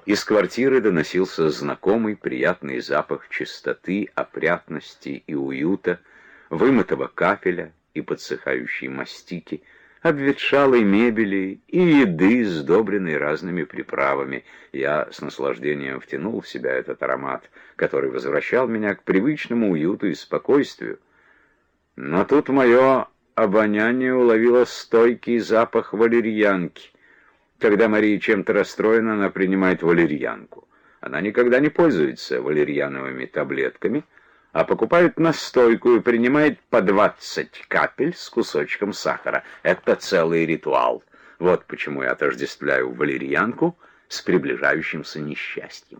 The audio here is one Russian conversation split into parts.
Из квартиры доносился знакомый приятный запах чистоты, опрятности и уюта, вымытого кафеля и подсыхающей мастики, обветшалой мебели и еды, сдобренной разными приправами. Я с наслаждением втянул в себя этот аромат, который возвращал меня к привычному уюту и спокойствию. Но тут мое обоняние уловило стойкий запах валерьянки. Когда Мария чем-то расстроена, она принимает валерьянку. Она никогда не пользуется валерьяновыми таблетками, а покупает настойку и принимает по 20 капель с кусочком сахара. Это целый ритуал. Вот почему я отождествляю валерьянку с приближающимся несчастьем.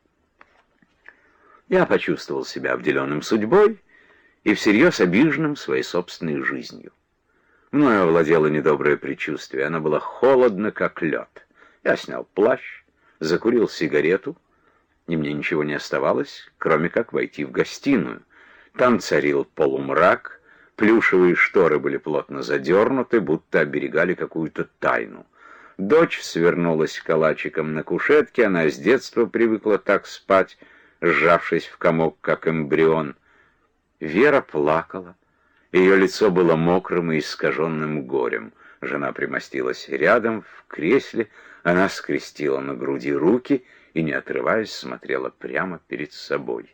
Я почувствовал себя обделенным судьбой и всерьез обиженным своей собственной жизнью. Мною овладело недоброе предчувствие, оно было холодно, как лед. Я снял плащ, закурил сигарету, и мне ничего не оставалось, кроме как войти в гостиную. Там царил полумрак, плюшевые шторы были плотно задернуты, будто оберегали какую-то тайну. Дочь свернулась калачиком на кушетке, она с детства привыкла так спать, сжавшись в комок, как эмбрион. Вера плакала. Ее лицо было мокрым и искаженным горем. Жена примостилась рядом, в кресле, она скрестила на груди руки и, не отрываясь, смотрела прямо перед собой.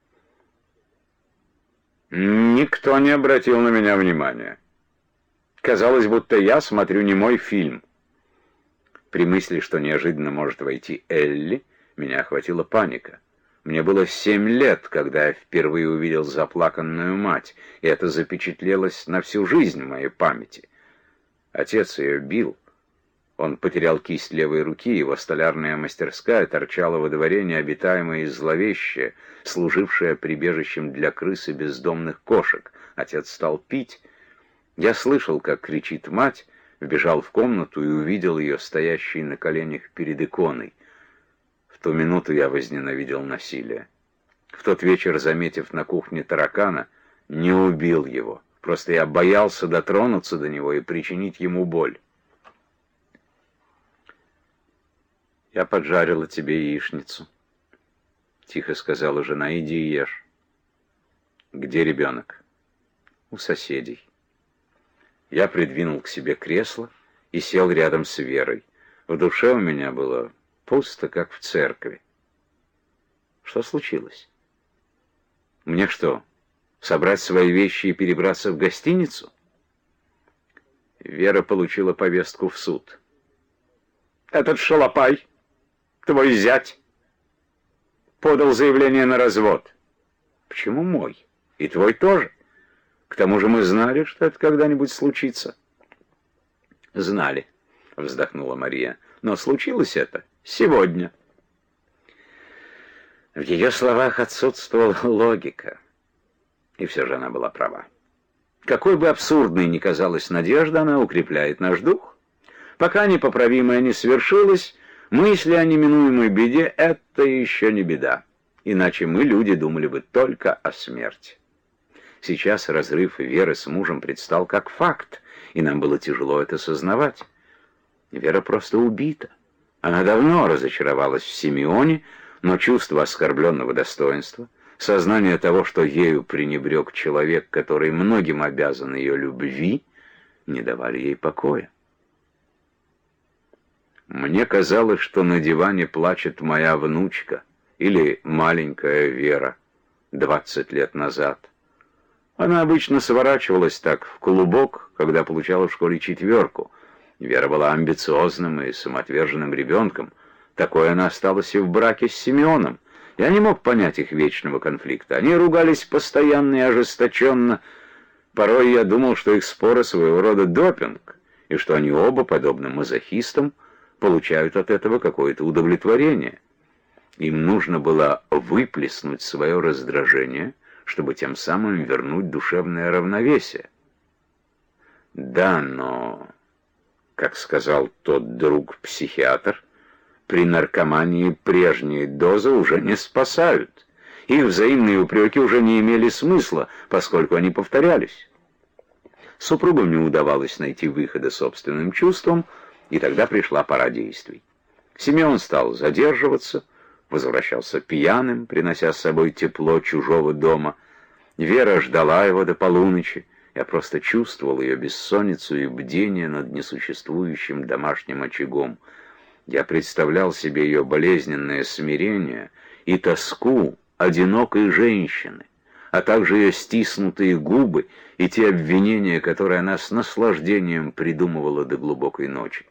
Никто не обратил на меня внимания. Казалось, будто я смотрю немой фильм. При мысли, что неожиданно может войти Элли, меня охватила паника. Мне было 7 лет, когда я впервые увидел заплаканную мать, и это запечатлелось на всю жизнь в моей памяти. Отец ее бил. Он потерял кисть левой руки, его столярная мастерская торчала во дворе необитаемая и зловещая, служившая прибежищем для крыс и бездомных кошек. Отец стал пить. Я слышал, как кричит мать, вбежал в комнату и увидел ее, стоящей на коленях перед иконой. В ту минуту я возненавидел насилие. В тот вечер, заметив на кухне таракана, не убил его. Просто я боялся дотронуться до него и причинить ему боль. «Я поджарила тебе яичницу», — тихо сказала жена. «Иди и ешь». «Где ребенок?» «У соседей». Я придвинул к себе кресло и сел рядом с Верой. В душе у меня было пусто, как в церкви. Что случилось? Мне что, собрать свои вещи и перебраться в гостиницу? Вера получила повестку в суд. «Этот шалопай, твой зять, подал заявление на развод». «Почему мой? И твой тоже? К тому же мы знали, что это когда-нибудь случится». «Знали», — вздохнула Мария, — «но случилось это сегодня». В ее словах отсутствовала логика, и все же она была права. Какой бы абсурдной ни казалась надежда, она укрепляет наш дух. Пока непоправимое не свершилось, мысли о неминуемой беде — это еще не беда, иначе мы, люди, думали бы только о смерти. Сейчас разрыв Веры с мужем предстал как факт, и нам было тяжело это сознавать. Вера просто убита. Она давно разочаровалась в Симеоне, но чувство оскорбленного достоинства, сознание того, что ею пренебрег человек, который многим обязан ее любви, не давали ей покоя. Мне казалось, что на диване плачет моя внучка или маленькая Вера 20 лет назад. Она обычно сворачивалась так в клубок, когда получала в школе 4. Вера была амбициозным и самоотверженным ребенком. Такой она осталась и в браке с Симеоном. Я не мог понять их вечного конфликта. Они ругались постоянно и ожесточенно. Порой я думал, что их споры своего рода допинг, и что они оба, подобно мазохистам, получают от этого какое-то удовлетворение. Им нужно было выплеснуть свое раздражение, чтобы тем самым вернуть душевное равновесие. Да, но, как сказал тот друг-психиатр, при наркомании прежние дозы уже не спасают. Их взаимные упреки уже не имели смысла, поскольку они повторялись. Супругам не удавалось найти выхода собственным чувствам, и тогда пришла пора действий. Симеон стал задерживаться, возвращался пьяным, принося с собой тепло чужого дома. Вера ждала его до полуночи. Я просто чувствовал ее бессонницу и бдение над несуществующим домашним очагом. Я представлял себе ее болезненное смирение и тоску одинокой женщины, а также ее стиснутые губы и те обвинения, которые она с наслаждением придумывала до глубокой ночи.